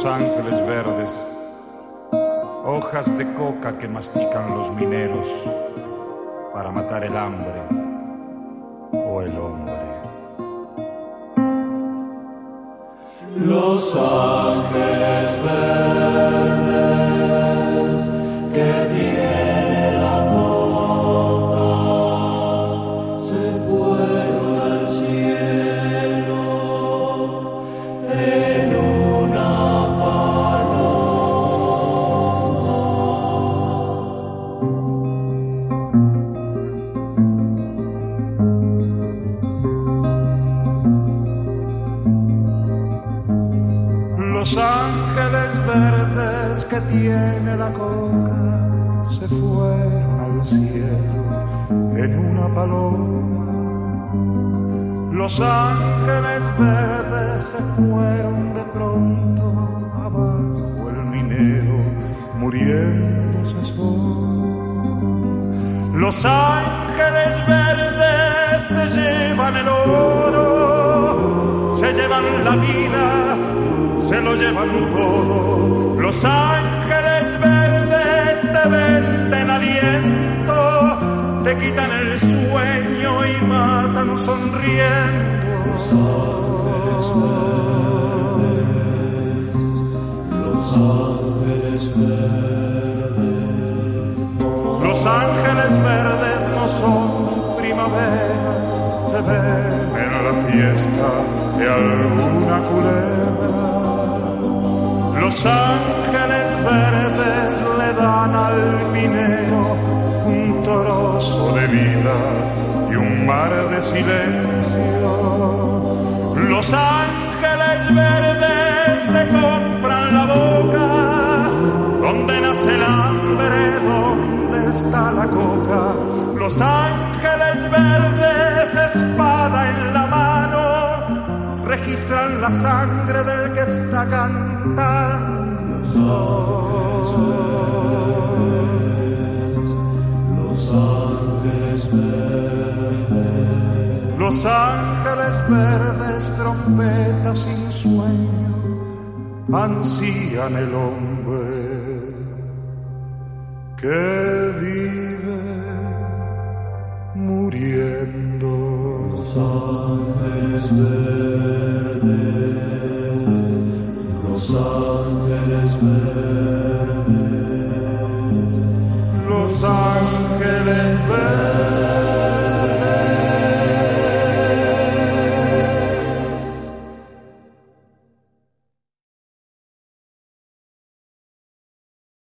ángeles verdes, hojas de coca que mastican los mineros para matar el hambre o el hombre. Los ángeles verdes que tiene la coca se fueron al cielo en una Los ángeles verdes que tiene la coca se fueron al cielo en una paloma. Los ángeles verdes se fueron de pronto abajo el minero muriéndose solo. Los ángeles verdes se llevan el oro, se llevan la vida, se lo llevan todo. Los ángeles verdes te venden aliento, te quitan el sueño y matan sonriendo. Los ángeles verdes. Los ángeles verdes no son primavera, se ven en la fiesta de alguna culebra. Los ángeles verdes le dan al minero un trozo de vida y un mar de silencio. Los ángeles verdes te compran la boca, donde nace el hambre, donde está la coca. Los ángeles verdes, espada en la mano, registran la sangre del que está cantando. Los ángeles verdes. Los ángeles verdes, trompeta sin sueño, ansían el hombre que vive muriendo. Los ángeles verdes, los ángeles verdes, los ángeles verdes.